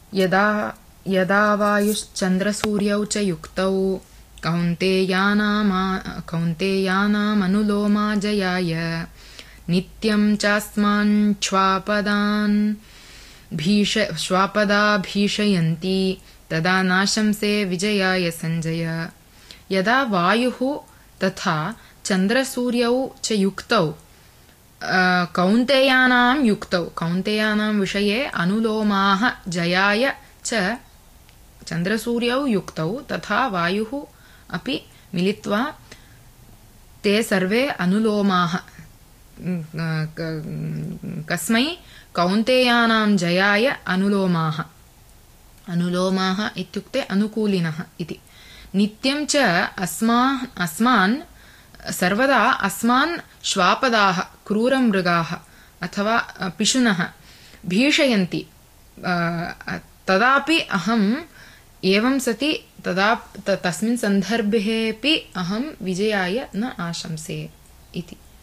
यदा यदा वायुश्चन्द्रसूर्यौ च युक्तौ कौन्तेयानामनुलोमा जयाय नित्यं चास्मान् श्वापदा भीषयन्ति तदा नाशंसे विजयाय सञ्जय। यदा वायुः तथा चन्द्रसूर्यौ च युक्तौ कौन्तेयानां विषये अनुलोमाः जयाय च चन्द्रसूर्यौ युक्तौ तथा वायुः अपि मिलित्वा ते सर्वे अनुलोमाः कस्मै कौन्तेयानां जयाय अनुलोमाः इत्युक्ते अनुकूलिनः इति। नित्यं च अस्मान् सर्वदा अस्मान् श्वापदाः क्रूरमृगाः अथवा पिशुनः भीषयन्ति तदापि अहम् एवं सति तस्मिन् सन्दर्भेऽपि अहं विजयाय न आशंसे इति।